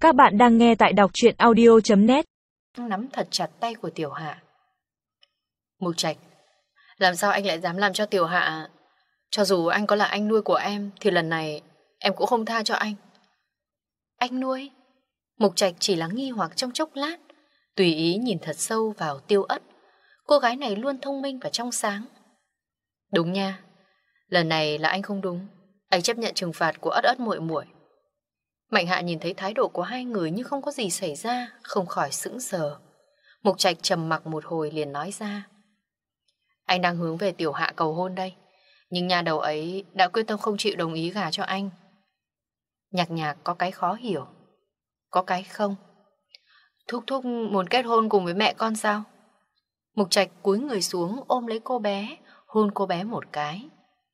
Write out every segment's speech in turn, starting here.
Các bạn đang nghe tại đọc truyện audio.net. Nắm thật chặt tay của Tiểu Hạ. Mục Trạch, làm sao anh lại dám làm cho Tiểu Hạ? Cho dù anh có là anh nuôi của em thì lần này em cũng không tha cho anh. Anh nuôi? Mục Trạch chỉ là nghi hoặc trong chốc lát, tùy ý nhìn thật sâu vào Tiêu Ất. Cô gái này luôn thông minh và trong sáng. Đúng nha, lần này là anh không đúng. Anh chấp nhận trừng phạt của Ất Ất muội muội. Mạnh Hạ nhìn thấy thái độ của hai người như không có gì xảy ra, không khỏi sững sờ. Mục Trạch trầm mặc một hồi liền nói ra. Anh đang hướng về Tiểu Hạ cầu hôn đây, nhưng nhà đầu ấy đã quyết tâm không chịu đồng ý gả cho anh. Nhạc Nhạc có cái khó hiểu. Có cái không. Thúc Thúc muốn kết hôn cùng với mẹ con sao? Mục Trạch cúi người xuống ôm lấy cô bé, hôn cô bé một cái.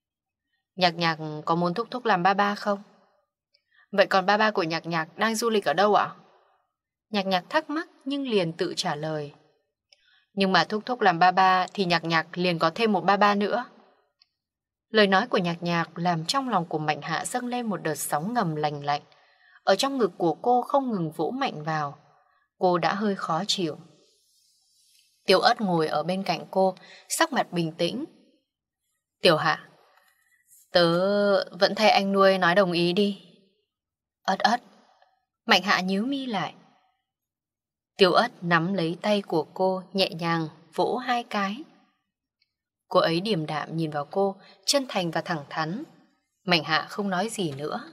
Nhạc Nhạc có muốn Thúc Thúc làm ba ba không? Vậy còn ba ba của Nhạc Nhạc đang du lịch ở đâu ạ? Nhạc Nhạc thắc mắc nhưng liền tự trả lời. Nhưng mà Thúc Thúc làm ba ba thì Nhạc Nhạc liền có thêm một ba ba nữa. Lời nói của Nhạc Nhạc làm trong lòng của Mạnh Hạ dâng lên một đợt sóng ngầm lành lạnh. Ở trong ngực của cô không ngừng vỗ mạnh vào. Cô đã hơi khó chịu. Tiểu Ất ngồi ở bên cạnh cô, sắc mặt bình tĩnh. Tiểu Hạ, tớ vẫn thay anh nuôi nói đồng ý đi. Ất Ất. Mạnh Hạ nhíu mi lại. Tiểu Ất nắm lấy tay của cô nhẹ nhàng vỗ hai cái. Cô ấy điềm đạm nhìn vào cô, chân thành và thẳng thắn. Mạnh Hạ không nói gì nữa.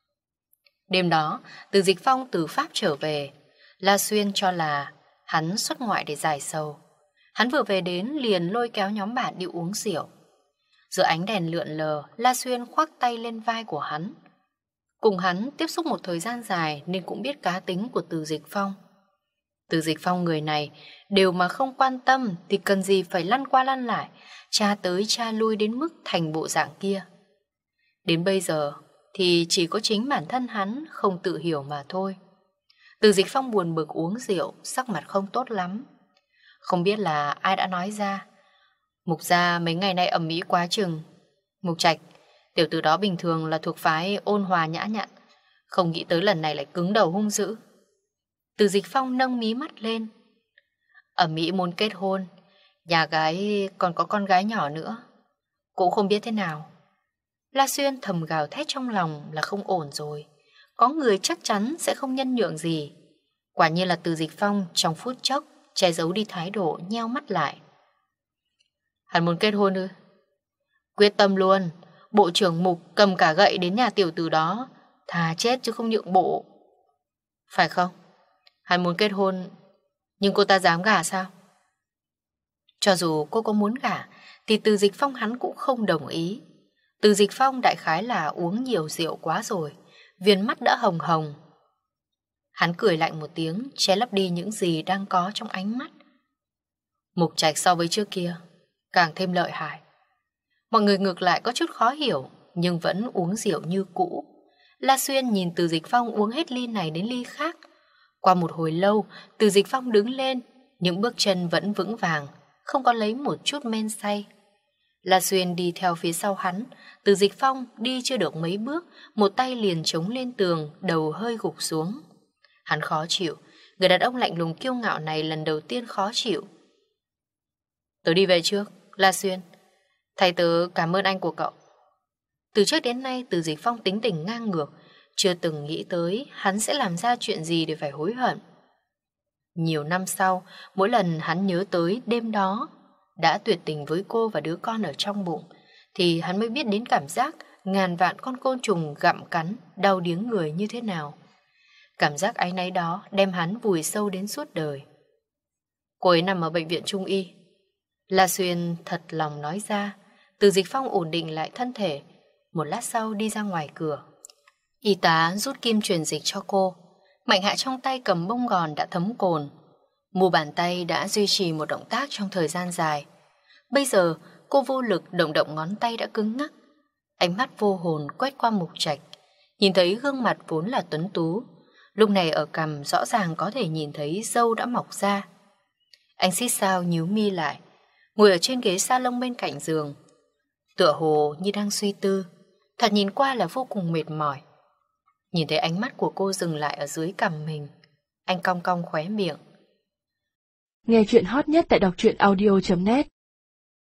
Đêm đó, Từ Dịch Phong từ Pháp trở về. La Xuyên cho là hắn xuất ngoại để giải sầu. Hắn vừa về đến liền lôi kéo nhóm bạn đi uống rượu. Giữa ánh đèn lượn lờ, La Xuyên khoác tay lên vai của hắn. Cùng hắn tiếp xúc một thời gian dài nên cũng biết cá tính của Từ Dịch Phong. Từ Dịch Phong người này đều mà không quan tâm thì cần gì phải lăn qua lăn lại, tra tới tra lui đến mức thành bộ dạng kia. Đến bây giờ thì chỉ có chính bản thân hắn không tự hiểu mà thôi. Từ Dịch Phong buồn bực uống rượu, sắc mặt không tốt lắm. Không biết là ai đã nói ra. Mục gia mấy ngày nay ầm ĩ quá chừng. Mục Trạch, tiểu tử đó bình thường là thuộc phái ôn hòa nhã nhặn, không nghĩ tới lần này lại cứng đầu hung dữ. Từ Dịch Phong nâng mí mắt lên. Ẩm mỹ muốn kết hôn, nhà gái còn có con gái nhỏ nữa, cũng không biết thế nào. La Xuyên thầm gào thét trong lòng là không ổn rồi. Có người chắc chắn sẽ không nhân nhượng gì. Quả nhiên là Từ Dịch Phong trong phút chốc che giấu đi thái độ, nheo mắt lại. Hắn muốn kết hôn ư? Quyết tâm luôn. Bộ trưởng Mục cầm cả gậy đến nhà tiểu tử đó, thà chết chứ không nhượng bộ. Phải không? Hắn muốn kết hôn, nhưng cô ta dám gả sao? Cho dù cô có muốn gả thì Từ Dịch Phong hắn cũng không đồng ý. Từ Dịch Phong đại khái là uống nhiều rượu quá rồi, viền mắt đã hồng hồng. Hắn cười lạnh một tiếng, che lấp đi những gì đang có trong ánh mắt. Mục Trạch so với trước kia càng thêm lợi hại. Mọi người ngược lại có chút khó hiểu, nhưng vẫn uống rượu như cũ. La Xuyên nhìn Từ Dịch Phong uống hết ly này đến ly khác. Qua một hồi lâu, Từ Dịch Phong đứng lên, những bước chân vẫn vững vàng, không có lấy một chút men say. La Xuyên đi theo phía sau hắn. Từ Dịch Phong đi chưa được mấy bước, một tay liền chống lên tường, đầu hơi gục xuống. Hắn khó chịu, người đàn ông lạnh lùng kiêu ngạo này lần đầu tiên khó chịu. Tớ đi về trước, La Xuyên. Thầy tớ cảm ơn anh của cậu. Từ trước đến nay Từ Dịch Phong tính tình ngang ngược, chưa từng nghĩ tới hắn sẽ làm ra chuyện gì để phải hối hận. Nhiều năm sau, mỗi lần hắn nhớ tới đêm đó đã tuyệt tình với cô và đứa con ở trong bụng, thì hắn mới biết đến cảm giác ngàn vạn con côn trùng gặm cắn, đau điếng người như thế nào. Cảm giác áy náy đó đem hắn vùi sâu đến suốt đời. Cô ấy nằm ở bệnh viện Trung Y. La Xuyên thật lòng nói ra. Từ Dịch Phong ổn định lại thân thể, một lát sau đi ra ngoài cửa. Y tá rút kim truyền dịch cho cô. Mạnh Hạ trong tay cầm bông gòn đã thấm cồn. Mu bàn tay đã duy trì một động tác trong thời gian dài. Bây giờ cô vô lực động động ngón tay đã cứng ngắc. Ánh mắt vô hồn quét qua Mục Trạch, nhìn thấy gương mặt vốn là tuấn tú, lúc này ở cằm rõ ràng có thể nhìn thấy râu đã mọc ra. Anh xít sao nhíu mi lại, ngồi ở trên ghế salon bên cạnh giường, tựa hồ như đang suy tư, thật nhìn qua là vô cùng mệt mỏi. Nhìn thấy ánh mắt của cô dừng lại ở dưới cằm mình, anh cong cong khóe miệng. Nghe chuyện hot nhất tại đọc truyện audio.net